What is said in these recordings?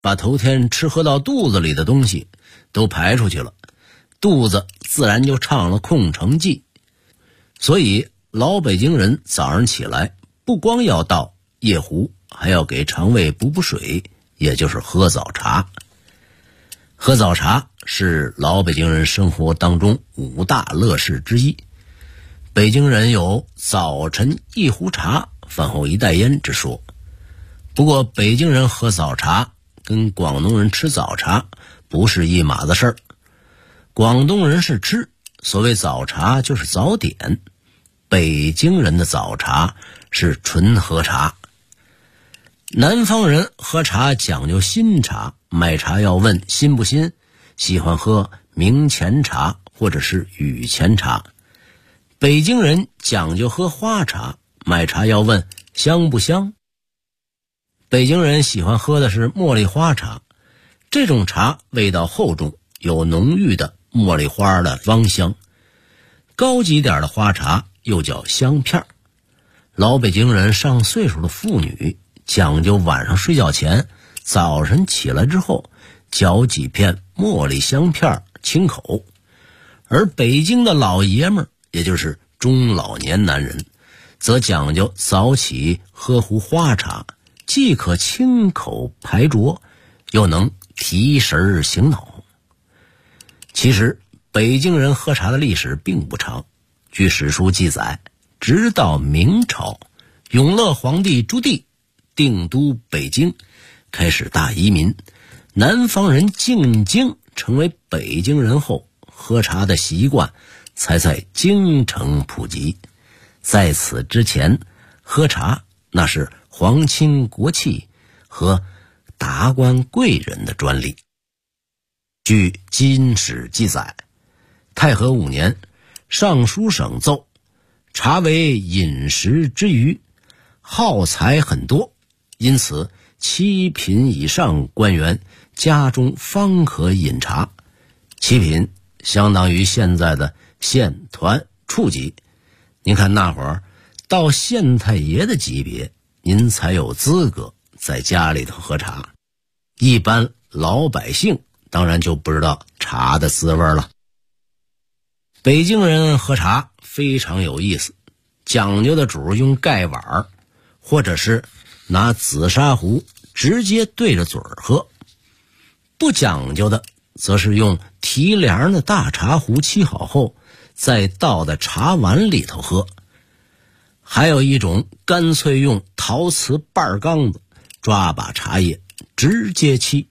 把头天吃喝到肚子里的东西都排出去了，肚子自然就唱了空城计。所以老北京人早上起来不光要倒夜壶，还要给肠胃补水，也就是喝早茶。喝早茶是老北京人生活当中5大乐事之一。北京人有早晨一壶茶，饭后一袋烟之说。不过北京人喝早茶跟广东人吃早茶不是一码子事儿。广东人是吃，所谓早茶就是早点，北京人的早茶是纯喝茶。南方人喝茶讲究新茶，买茶要问新不新，喜欢喝明前茶或者是雨前茶。北京人讲究喝花茶，买茶要问香不香。北京人喜欢喝的是茉莉花茶，这种茶味道厚重，有浓郁的茉莉花的芳香。高级点的花茶又叫香片。老北京人上岁数的妇女讲究晚上睡觉前，早晨起来之后嚼几片茉莉香片清口。而北京的老爷们儿，也就是中老年男人，则讲究早起喝壶花茶，既可清口排浊，又能提神醒脑。其实北京人喝茶的历史并不长，据史书记载，直到明朝，永乐皇帝朱棣定都北京，开始大移民，南方人进京成为北京人后，喝茶的习惯才在京城普及。在此之前，喝茶那是皇亲国戚和达官贵人的专利。据金史记载，太和5年，尚书省奏，茶为饮食之余，耗财很多，因此7品以上官员家中方可饮茶。7品相当于现在的县团处级。您看那会儿到县太爷的级别，您才有资格在家里头喝茶。一般老百姓当然就不知道茶的滋味了。北京人喝茶非常有意思，讲究的主用盖碗，或者是拿紫砂壶直接对着嘴喝。不讲究的则是用提梁的大茶壶沏好后，再倒在茶碗里头喝。还有一种干脆用陶瓷半缸子抓把茶叶直接沏。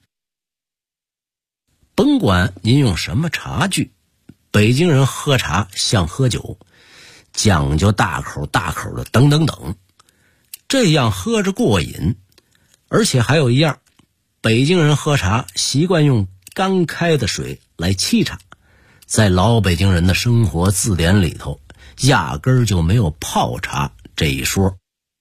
甭管您用什么茶具，北京人喝茶像喝酒，讲究大口大口的等等等，这样喝着过瘾。而且还有一样，北京人喝茶习惯用干开的水来沏茶，在老北京人的生活字典里头压根儿就没有泡茶这一说。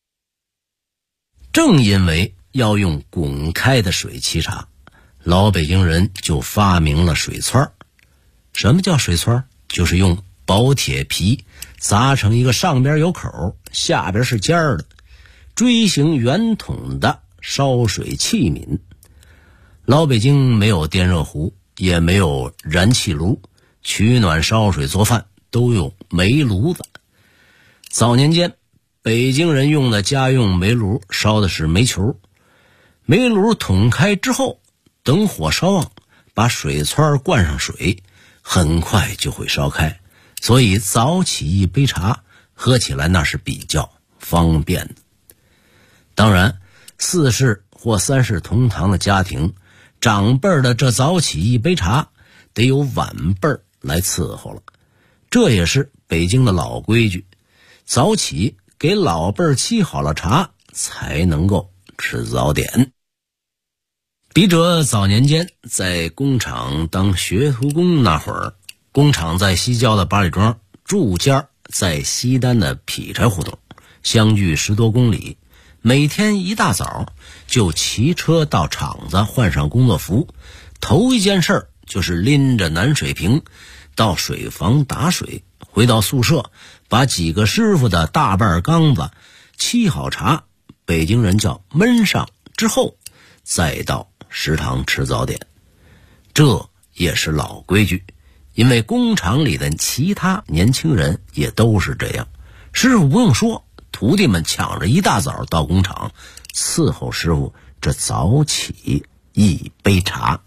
正因为要用滚开的水沏茶，老北京人就发明了水汆。什么叫水汆？就是用薄铁皮砸成一个上边有口下边是尖儿的锥形圆筒的烧水器皿。老北京没有电热壶，也没有燃气炉，取暖烧水做饭都用煤炉子。早年间北京人用的家用煤炉烧的是煤球，煤炉捅开之后，等火烧旺，把水汆灌上水，很快就会烧开，所以早起一杯茶喝起来那是比较方便的。当然4世或3世同堂的家庭，长辈的这早起一杯茶得有晚辈来伺候了，这也是北京的老规矩，早起给老辈沏好了茶才能够吃早点。笔者早年间在工厂当学徒工那会儿，工厂在西郊的八里庄，住家在西单的劈柴胡同，相距10多公里。每天一大早就骑车到厂子换上工作服，头一件事就是拎着南水瓶到水房打水，回到宿舍把几个师傅的大半缸子沏好茶，北京人叫焖上之后，再到食堂吃早点。这也是老规矩，因为工厂里的其他年轻人也都是这样。师傅不用说，徒弟们抢着一大早到工厂伺候师傅这早起一杯茶。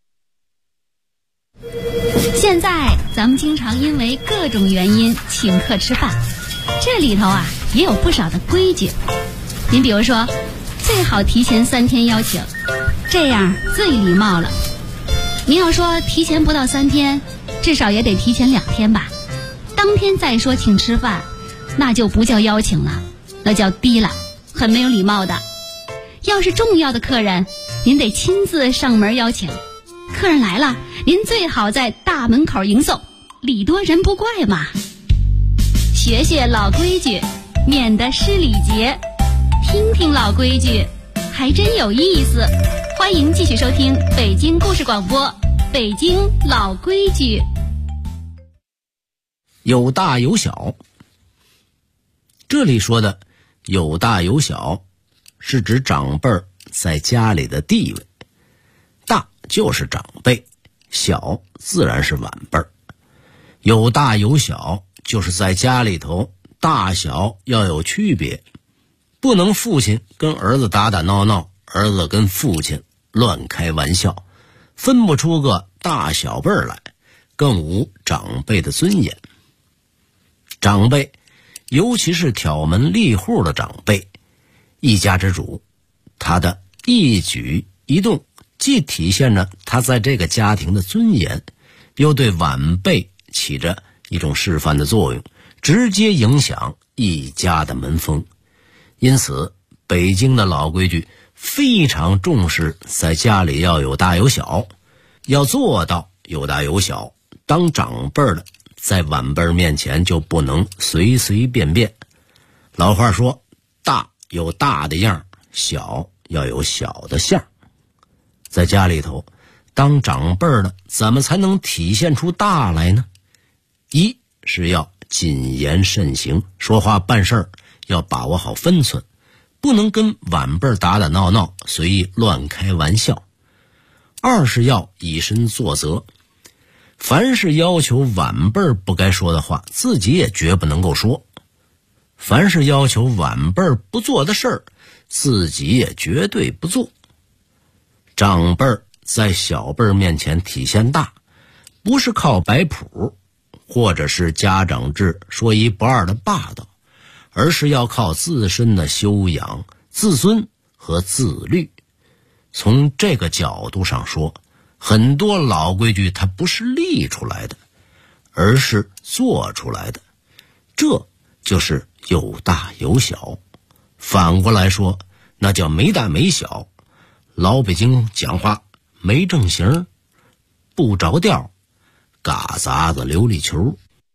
现在咱们经常因为各种原因请客吃饭，这里头也有不少的规矩。您比如说，最好提前3天邀请，这样最礼貌了。您要说提前不到3天，至少也得提前2天吧。当天再说请吃饭，那就不叫邀请了，那叫低了，很没有礼貌的。要是重要的客人，您得亲自上门邀请。客人来了，您最好在大门口迎送，礼多人不怪嘛。学学老规矩，免得失礼节。听听老规矩，还真有意思。欢迎继续收听北京故事广播，北京老规矩。 有大有小。这里说的有大有小，是指长辈在家里的地位。大就是长辈，小自然是晚辈。有大有小，就是在家里头大小要有区别，不能父亲跟儿子打打闹闹，儿子跟父亲乱开玩笑，分不出个大小辈来，更无长辈的尊严。长辈，尤其是挑门立户的长辈，一家之主，他的一举一动既体现着他在这个家庭的尊严，又对晚辈起着一种示范的作用，直接影响一家的门风。因此，北京的老规矩非常重视在家里要有大有小，要做到有大有小。当长辈的在晚辈面前就不能随随便便。老话说，大有大的样，小要有小的相。在家里头，当长辈的怎么才能体现出大来呢？一是要谨言慎行，说话办事儿要把握好分寸，不能跟晚辈打打闹闹，随意乱开玩笑。二是要以身作则，凡是要求晚辈不该说的话，自己也绝不能够说；凡是要求晚辈不做的事儿，自己也绝对不做。长辈在小辈面前体现大，不是靠摆谱或者是家长制说一不二的霸道，而是要靠自身的修养、自尊和自律。从这个角度上说，很多老规矩它不是立出来的，而是做出来的，这就是有大有小。反过来说，那叫没大没小。老北京讲话没正形，不着调，嘎杂子琉璃球。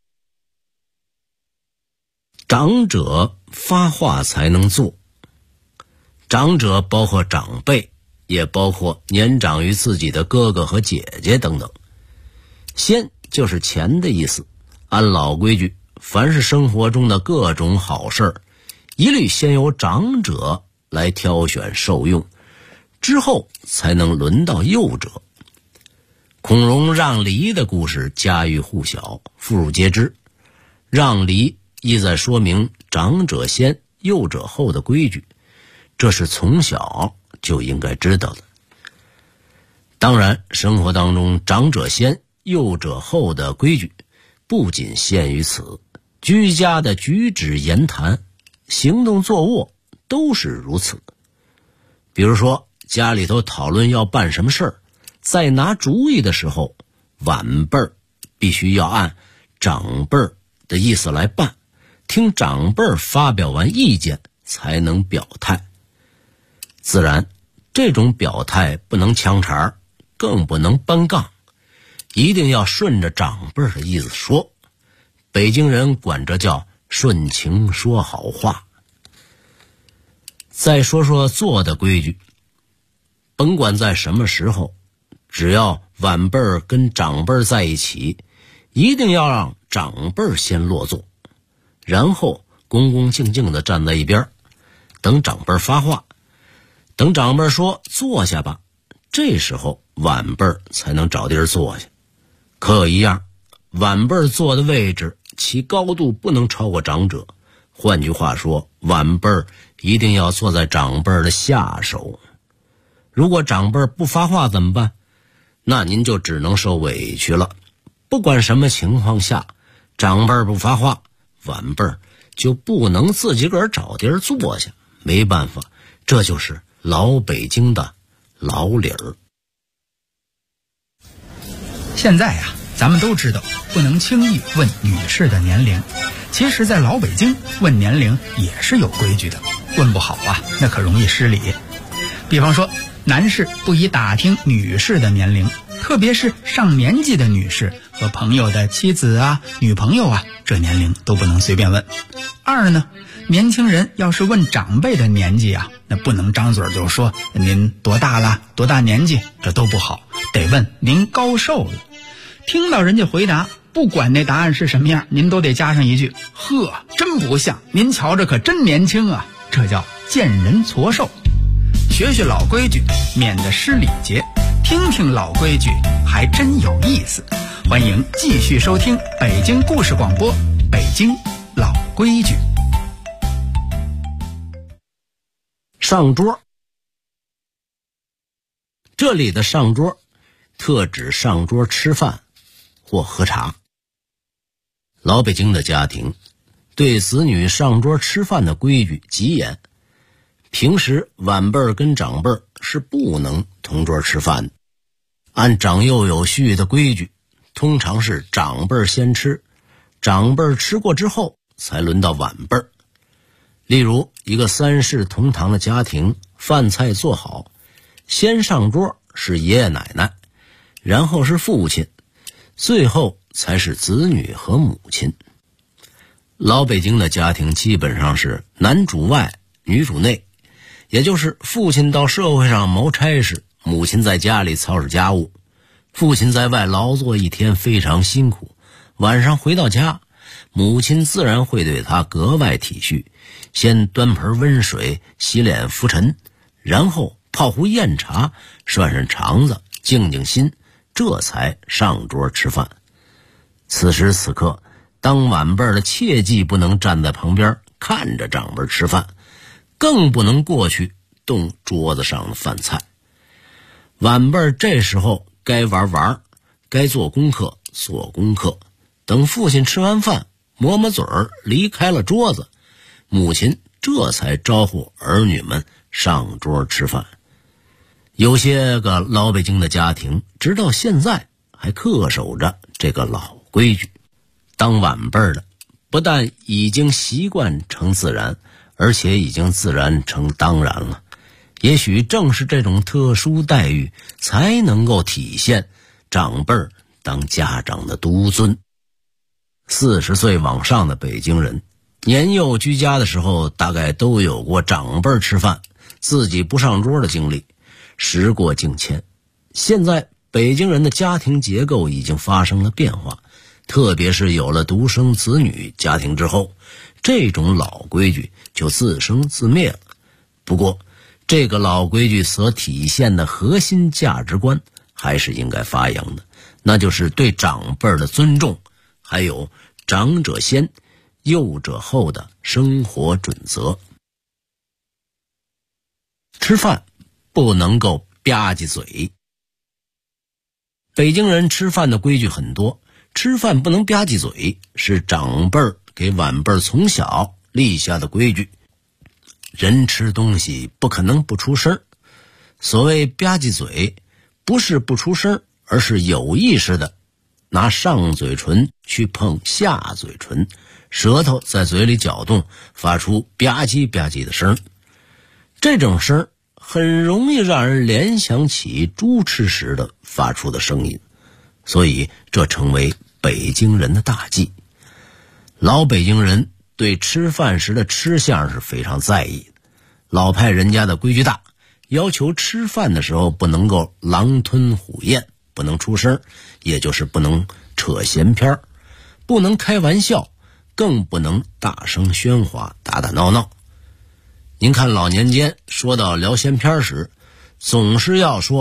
长者发话才能做，长者包括长辈，也包括年长于自己的哥哥和姐姐等等。先就是钱的意思，按老规矩，凡是生活中的各种好事儿，一律先由长者来挑选受用，之后才能轮到幼者。孔融让梨的故事家喻户晓，妇孺皆知。让梨意在说明长者先幼者后的规矩，这是从小就应该知道的。当然，生活当中长者先幼者后的规矩不仅限于此，居家的举止言谈、行动坐卧都是如此。比如说家里头讨论要办什么事儿，在拿主意的时候，晚辈儿必须要按长辈儿的意思来办，听长辈儿发表完意见才能表态。自然，这种表态不能呛茬，更不能搬杠，一定要顺着长辈儿的意思说。北京人管这叫顺情说好话。再说说做的规矩，甭管在什么时候，只要晚辈儿跟长辈儿在一起，一定要让长辈儿先落座，然后恭恭敬敬地站在一边，等长辈儿发话。等长辈儿说坐下吧， 这时候晚辈儿才能找地儿坐下。可一样，晚辈儿坐的位置其高度不能超过长者，换句话说，晚辈儿一定要坐在长辈儿的下手。如果长辈儿不发话怎么办？那您就只能受委屈了。不管什么情况下，长辈儿不发话，晚辈儿就不能自己个儿找地儿坐下。没办法，这就是老北京的老理儿。 现在呀，咱们都知道不能轻易问女士的年龄，其实在老北京问年龄也是有规矩的，问不好啊，那可容易失礼。比方说，男士不宜打听女士的年龄，特别是上年纪的女士和朋友的妻子啊、女朋友啊，这年龄都不能随便问。二呢，年轻人要是问长辈的年纪啊，那不能张嘴就说您多大了、多大年纪，这都不好，得问您高寿了。听到人家回答，不管那答案是什么样，您都得加上一句：呵，真不像，您瞧着可真年轻啊。这叫见人矬寿。学学老规矩，免得失礼节；听听老规矩，还真有意思。欢迎继续收听北京故事广播《北京老规矩》。 上桌，这里的上桌特指上桌吃饭或喝茶。老北京的家庭对子女上桌吃饭的规矩极严，平时晚辈儿跟长辈儿是不能同桌吃饭的。按长幼有序的规矩，通常是长辈儿先吃，长辈儿吃过之后才轮到晚辈儿。例如一个三世同堂的家庭，饭菜做好，先上桌是爷爷奶奶，然后是父亲，最后才是子女和母亲。老北京的家庭基本上是男主外女主内，也就是父亲到社会上谋差事，母亲在家里操持家务。父亲在外劳作一天非常辛苦，晚上回到家，母亲自然会对他格外体恤，先端盆温水洗脸拂尘，然后泡壶酽茶，涮涮肠子，静静心，这才上桌吃饭。此时此刻，当晚辈的切记不能站在旁边看着长辈吃饭，更不能过去动桌子上的饭菜。晚辈这时候该玩玩，该做功课做功课，等父亲吃完饭抹抹嘴儿离开了桌子，母亲这才招呼儿女们上桌吃饭。有些个老北京的家庭直到现在还恪守着这个老规矩，当晚辈的不但已经习惯成自然，而且已经自然成当然了。也许正是这种特殊待遇，才能够体现长辈当家长的独尊。40岁往上的北京人，年幼居家的时候，大概都有过长辈吃饭自己不上桌的经历。时过境迁，现在北京人的家庭结构已经发生了变化，特别是有了独生子女家庭之后，这种老规矩就自生自灭了。不过这个老规矩所体现的核心价值观还是应该发扬的，那就是对长辈的尊重，还有长者先幼者后的生活准则。吃饭不能够吧唧嘴。北京人吃饭的规矩很多，吃饭不能吧唧嘴是长辈给晚辈从小立下的规矩。人吃东西不可能不出声，所谓吧唧嘴，不是不出声，而是有意识的拿上嘴唇去碰下嘴唇，舌头在嘴里搅动，发出吧唧吧唧的声。这种声很容易让人联想起猪吃时的发出的声音，所以这成为北京人的大忌。老北京人对吃饭时的吃相是非常在意的，老派人家的规矩大，要求吃饭的时候不能够狼吞虎咽，不能出声，也就是不能扯闲篇，不能开玩笑，更不能大声喧哗打打闹闹。您看老年间说到聊闲篇时，总是要说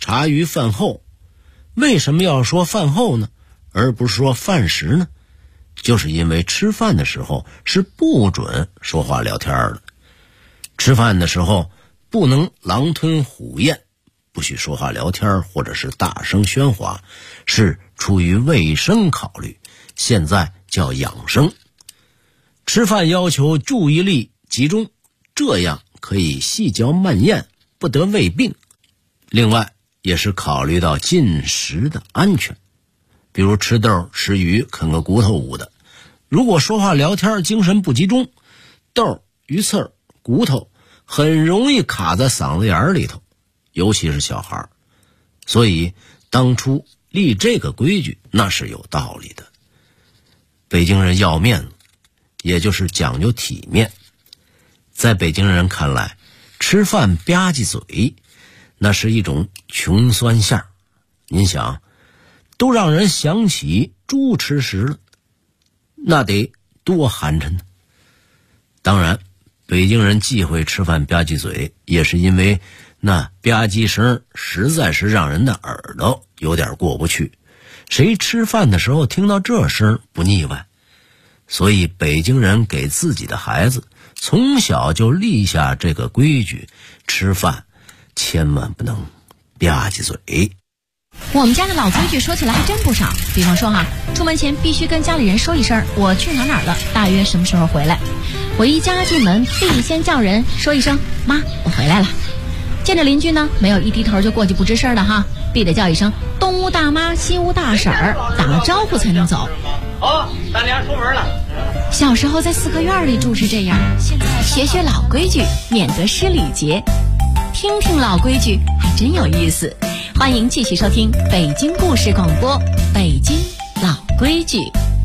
茶余饭后。为什么要说饭后呢，而不是说饭时呢？就是因为吃饭的时候是不准说话聊天的。吃饭的时候不能狼吞虎咽，不许说话聊天或者是大声喧哗，是出于卫生考虑，现在叫养生。吃饭要求注意力集中，这样可以细嚼慢咽，不得胃病。另外也是考虑到进食的安全，比如吃豆吃鱼啃个骨头捂的，如果说话聊天精神不集中，豆鱼刺骨头很容易卡在嗓子眼里头，尤其是小孩。所以当初立这个规矩那是有道理的。北京人要面子，也就是讲究体面。在北京人看来，吃饭吧唧嘴那是一种穷酸相。您想，都让人想起猪吃食了，那得多寒碜呢。当然北京人忌讳吃饭吧唧嘴，也是因为那吧唧声实在是让人的耳朵有点过不去，谁吃饭的时候听到这声不腻歪？所以北京人给自己的孩子从小就立下这个规矩，吃饭千万不能吧唧嘴。 我们家的老规矩说起来还真不少，比方说出门前必须跟家里人说一声我去哪儿了，大约什么时候回来。我一家进门必先叫人说一声妈我回来了。见着邻居呢，没有一低头就过去不吱声的必得叫一声东屋大妈西屋大婶儿，打了招呼才能走。 大娘出门了。 小时候在四合院里住是这样，现在学学老规矩，免得失礼节。听听老规矩还真有意思。欢迎继续收听北京故事广播，北京老规矩。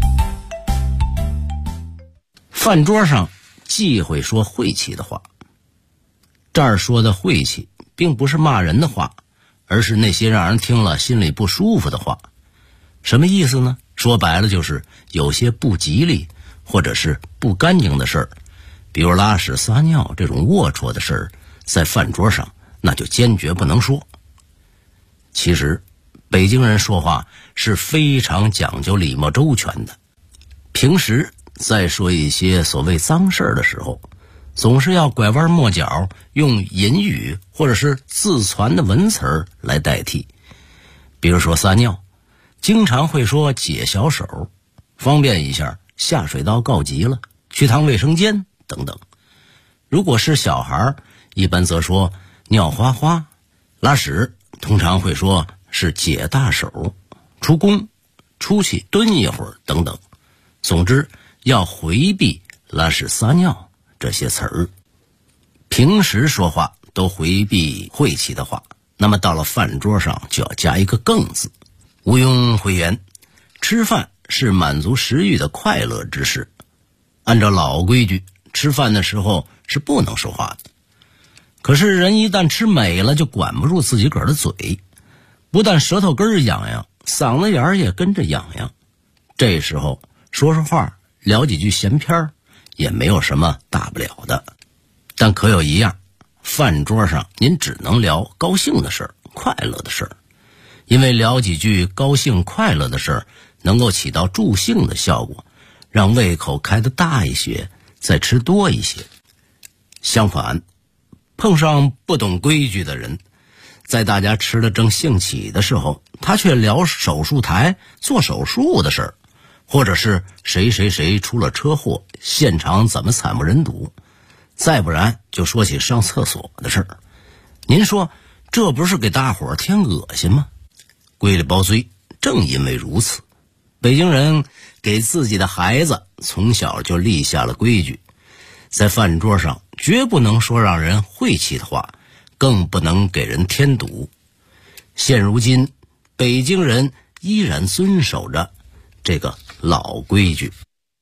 饭桌上忌讳说晦气的话。这儿说的晦气并不是骂人的话，而是那些让人听了心里不舒服的话。什么意思呢？说白了就是有些不吉利或者是不干净的事儿，比如拉屎撒尿这种龌龊的事儿，在饭桌上那就坚决不能说。其实北京人说话是非常讲究礼貌周全的，平时在说一些所谓脏事儿的时候，总是要拐弯抹角，用隐语或者是自传的文词儿来代替。比如说撒尿，经常会说解小手，方便一下下水道告急了，去趟卫生间等等。如果是小孩，一般则说尿哗哗，拉屎通常会说是解大手，出宫出去蹲一会儿等等。总之要回避拉屎撒尿这些词儿。平时说话都回避晦气的话，那么到了饭桌上就要加一个更字。毋庸讳言，吃饭是满足食欲的快乐之事。按照老规矩，吃饭的时候是不能说话的。可是人一旦吃美了，就管不住自己个儿的嘴，不但舌头根痒痒，嗓子眼儿也跟着痒痒。这时候说说话，聊几句闲篇儿，也没有什么大不了的。但可有一样，饭桌上您只能聊高兴的事儿，快乐的事儿，因为聊几句高兴快乐的事儿能够起到助兴的效果，让胃口开得大一些，再吃多一些。相反，碰上不懂规矩的人，在大家吃得正兴起的时候，他却聊手术台做手术的事儿，或者是谁谁谁出了车祸，现场怎么惨不忍睹，再不然就说起上厕所的事儿。您说这不是给大伙儿添恶心吗？归里包堆，正因为如此，北京人给自己的孩子从小就立下了规矩，在饭桌上绝不能说让人晦气的话，更不能给人添堵。现如今北京人依然遵守着这个老规矩。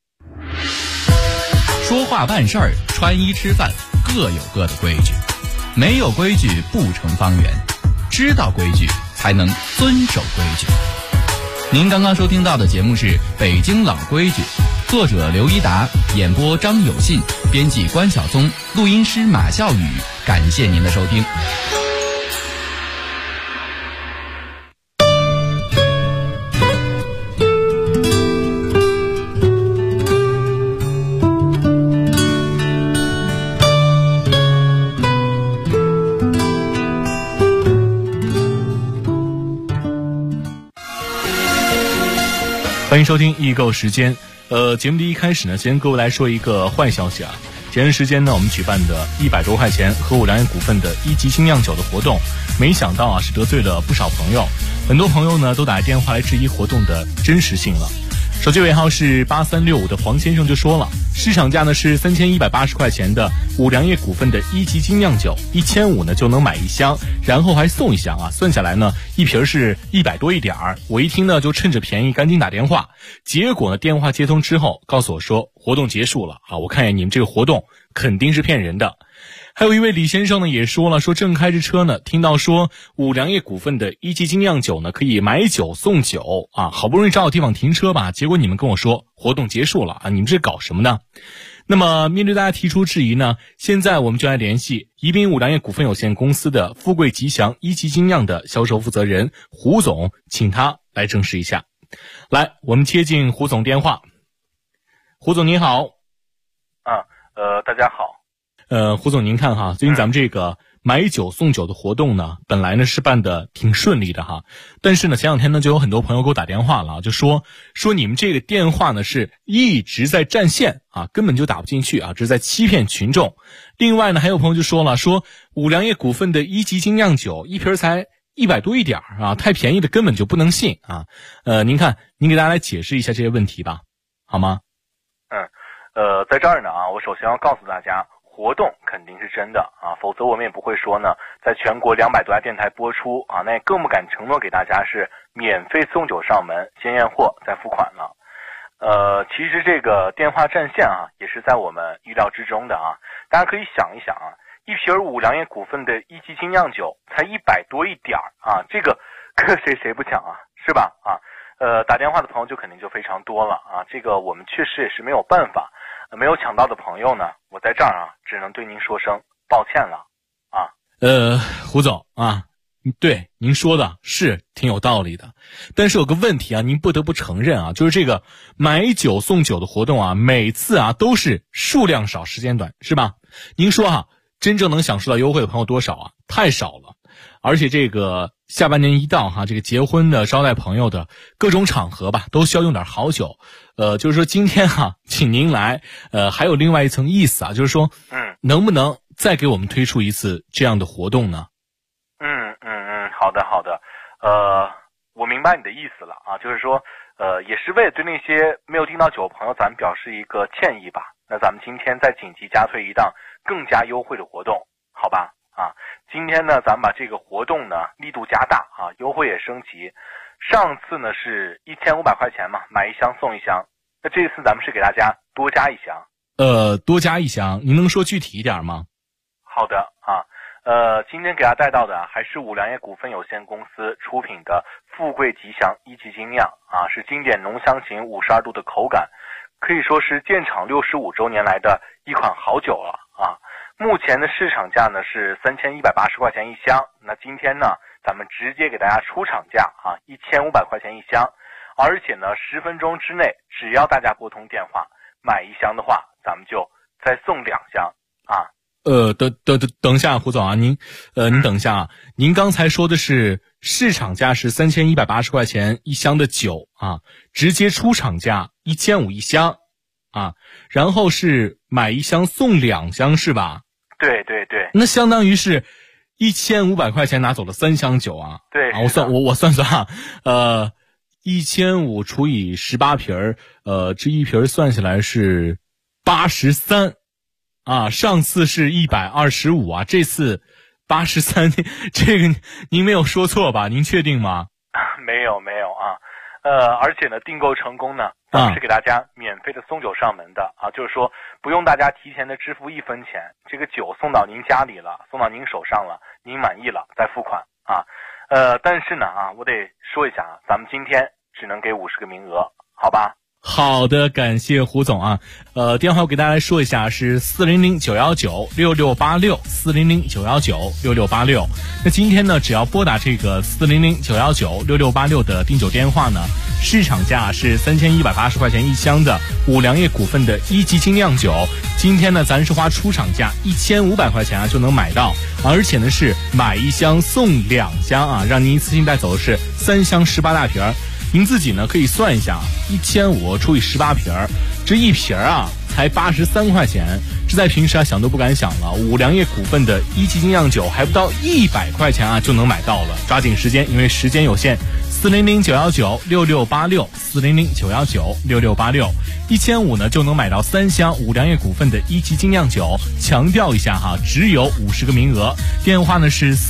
说话办事儿，穿衣吃饭，各有各的规矩，没有规矩不成方圆，知道规矩才能遵守规矩。您刚刚收听到的节目是《北京老规矩》，作者刘一达，演播张有信，编辑关晓松，录音师马笑宇。感谢您的收听。 欢迎收听易购时间。节目的一开始呢，先跟各位来说一个坏消息啊。前段时间呢，我们举办的100多块钱和五粮液股份的1级精酿酒的活动，没想到啊是得罪了不少朋友，很多朋友呢都打电话来质疑活动的真实性了。手机尾号是8365的黄先生就说了，市场价呢是3180块钱的五粮液股份的1级精酿酒，1500呢就能买1箱，然后还送1箱啊，算下来呢一瓶是100多一点儿。我一听呢就趁着便宜赶紧打电话，结果呢电话接通之后告诉我说活动结束了啊，我看见你们这个活动肯定是骗人的。还有一位李先生呢也说了，说正开着车呢，听到说五粮液股份的1级精酿酒呢可以买酒送酒啊，好不容易找到地方停车吧，结果你们跟我说活动结束了啊，你们这搞什么呢？那么面对大家提出质疑呢，现在我们就来联系宜宾五粮液股份有限公司的富贵吉祥1级精酿的销售负责人胡总，请他来证实一下。来，我们接进胡总电话。胡总您好。 大家好。 胡总您看哈，最近咱们这个买酒送酒的活动呢，本来呢是办的挺顺利的哈，但是呢前两天呢就有很多朋友给我打电话了，就说你们这个电话呢是一直在占线啊，根本就打不进去啊，这是在欺骗群众。另外呢还有朋友就说了，说五粮液股份的1级精酿酒一瓶才100多一点啊，太便宜的根本就不能信啊。您看您给大家来解释一下这些问题吧，好吗？ 在这儿呢啊，我首先要告诉大家，活动肯定是真的啊，否则我们也不会说呢，在全国200多家电台播出啊，那也更不敢承诺给大家是免费送酒上门，先验货再付款了。其实这个电话占线啊，也是在我们预料之中的啊。大家可以想一想啊，一瓶五粮液股份的1级精酿酒才100多一点啊，这个谁不抢啊，是吧？啊，打电话的朋友就肯定就非常多了啊，这个我们确实也是没有办法。没有抢到的朋友呢，我在这儿啊，只能对您说声抱歉了啊。 胡总啊，对您说的是挺有道理的，但是有个问题啊，您不得不承认啊，就是这个买酒送酒的活动啊，每次啊都是数量少时间短，是吧？您说哈，真正能享受到优惠的朋友多少啊？太少了。而且这个下半年一到哈，这个结婚的、招待朋友的各种场合吧，都需要用点好酒。就是说今天哈，请您来，还有另外一层意思啊，就是说，能不能再给我们推出一次这样的活动呢？ 好的，我明白你的意思了啊，就是说，也是为了对那些没有订到酒的朋友，咱们表示一个歉意吧。那咱们今天再紧急加推一档更加优惠的活动，好吧？啊，今天呢，咱们把这个活动呢力度加大啊，优惠也升级。上次呢是1500块钱嘛，买1箱送1箱。那这次咱们是给大家多加1箱。 多加1箱，您能说具体一点吗？ 好的啊，今天给大家带到的还是五粮液股份有限公司出品的富贵吉祥1级精酿啊，是经典浓香型52度的口感，可以说是建厂65周年来的一款好酒了啊。目前的市场价呢是3180块钱1箱，那今天呢咱们直接给大家出厂价啊，1500块钱1箱，而且呢10分钟之内，只要大家拨通电话买1箱的话，咱们就再送2箱啊。 等一下，胡总啊，您等一下啊，您刚才说的是市场价是3180块钱1箱的酒啊，直接出厂价1500一箱啊，然后是买1箱送2箱是吧？ 对， 那相当于是1500块钱拿走了3箱酒啊。 对啊，我算啊，1500除以18瓶这一瓶算下来是83啊，上次是125啊，这次83，这个您没有说错吧？您确定吗？ 没有啊。而且呢，订购成功呢，咱们是给大家免费的送酒上门的啊，就是说不用大家提前的支付1分钱，这个酒送到您家里了，送到您手上了，您满意了再付款啊。但是呢啊，我得说一下啊，咱们今天只能给50个名额，好吧？ 好的，感谢胡总啊。电话我给大家来说一下，是400-919-6686 400-919-6686。那今天呢，只要拨打这个400-919-6686的订酒电话呢，市场价是3180块钱1箱的五粮液股份的1级精酿酒，今天呢咱是花出厂价1500块钱啊就能买到，而且呢是买1箱送2箱啊，让您一次性带走的是3箱18大瓶。 您自己呢可以算一下，1500除以18瓶，这一瓶啊才83块钱，这在平时啊想都不敢想了。五粮液股份的一级精酿酒还不到100块钱啊就能买到了，抓紧时间，因为时间有限。400-919-6686，400-919-6686，1500呢就能买到3箱五粮液股份的一级精酿酒。强调一下哈，只有50个名额。电话呢是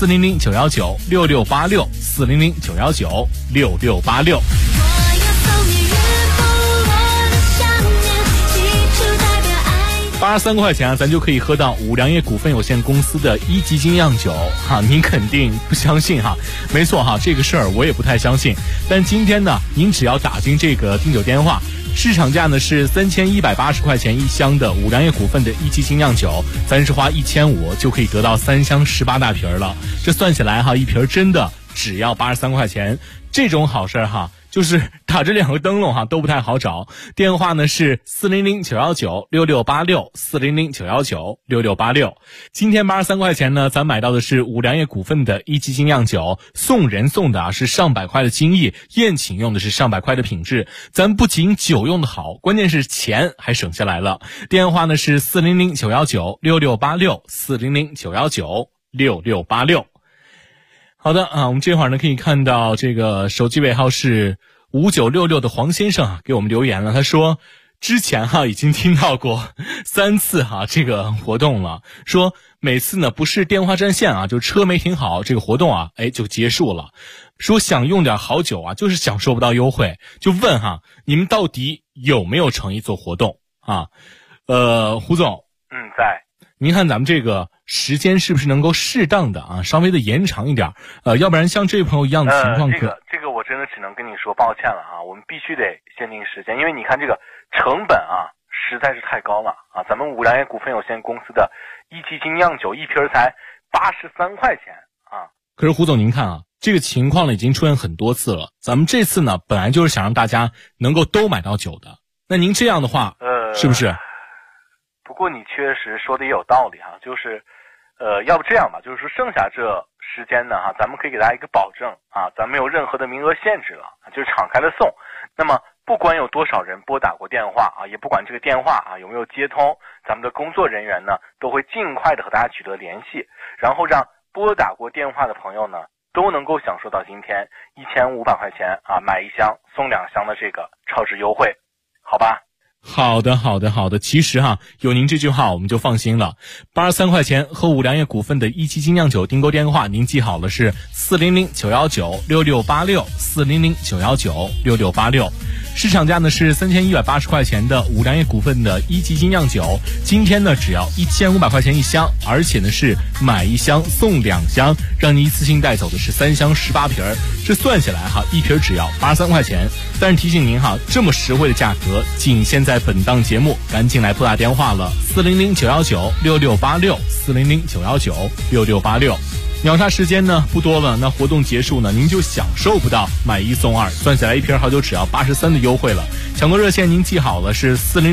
400-919-6686，400-919-6686。83块钱啊，咱就可以喝到五粮液股份有限公司的一级精酿酒哈，您肯定不相信哈？没错哈，这个事儿我也不太相信。但今天呢，您只要打进这个订酒电话，市场价呢是3180块钱一箱的五粮液股份的一级精酿酒，咱是花1500就可以得到3箱18大瓶了。这算起来哈，一瓶真的只要83块钱，这种好事哈。就是打这2个灯笼哈都不太好找，电话呢是400-919-6686，400-919-6686。今天83块钱呢，咱买到的是五粮液股份的一级精酿酒，送人送的是上百块的精益，宴请用的是上百块的品质，咱不仅酒用的好，关键是钱还省下来了。电话呢是400-919-6686，400-919-6686。好的啊，我们这会儿呢可以看到这个手机尾号是5966的黄先生啊给我们留言了，他说之前哈已经听到过3次哈这个活动了，说每次呢不是电话占线啊，就车没停好，这个活动啊就结束了。说想用点好酒啊，就是享受不到优惠，就问哈你们到底有没有诚意做活动啊？胡总， 在。 您看咱们这个时间是不是能够适当的啊，稍微的延长一点？要不然像这位朋友一样的情况， 这个我真的只能跟你说抱歉了啊，我们必须得限定时间，因为你看这个成本啊实在是太高了啊。咱们五粮液股份有限公司的一级精酿酒一瓶才83块钱啊。 可是胡总您看啊，这个情况呢已经出现很多次了，咱们这次呢本来就是想让大家能够都买到酒的，那您这样的话是不是？ 不过你确实说的也有道理哈，就是要不这样吧，就是说剩下这时间呢哈，咱们可以给大家一个保证啊，咱没有任何的名额限制了，就是敞开了送。那么不管有多少人拨打过电话啊，也不管这个电话啊有没有接通，咱们的工作人员呢都会尽快的和大家取得联系，然后让拨打过电话的朋友呢都能够享受到今天1500块钱啊买1箱送2箱的这个超值优惠，好吧？ 好的，其实哈，有您这句话我们就放心了。83块钱和五粮液股份的一级精酿酒订购电话，您记好了是400-919-6686，400-919-6686。市场价呢是3180块钱的五粮液股份的一级精酿酒，今天呢只要1500块钱一箱，而且呢是买1箱送2箱，让您一次性带走的是3箱18瓶，这算下来哈，一瓶只要83块钱。但是提醒您哈，这么实惠的价格仅限在本档节目，赶紧来拨打电话了，400-919-6686，400-919-6686。秒杀时间呢不多了，那活动结束呢，您就享受不到买1送2，算下来一瓶好酒只要83的优惠了。抢购热线您记好了是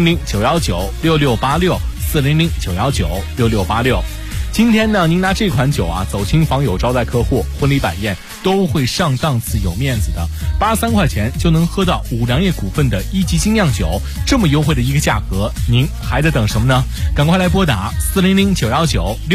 400-919-6686，400-919-6686。今天呢，您拿这款酒啊走亲访友、招待客户、婚礼摆宴都会上档次、有面子的。83块钱就能喝到五粮液股份的一级精酿酒，这么优惠的一个价格，您还在等什么呢？赶快来拨打400-919-6686。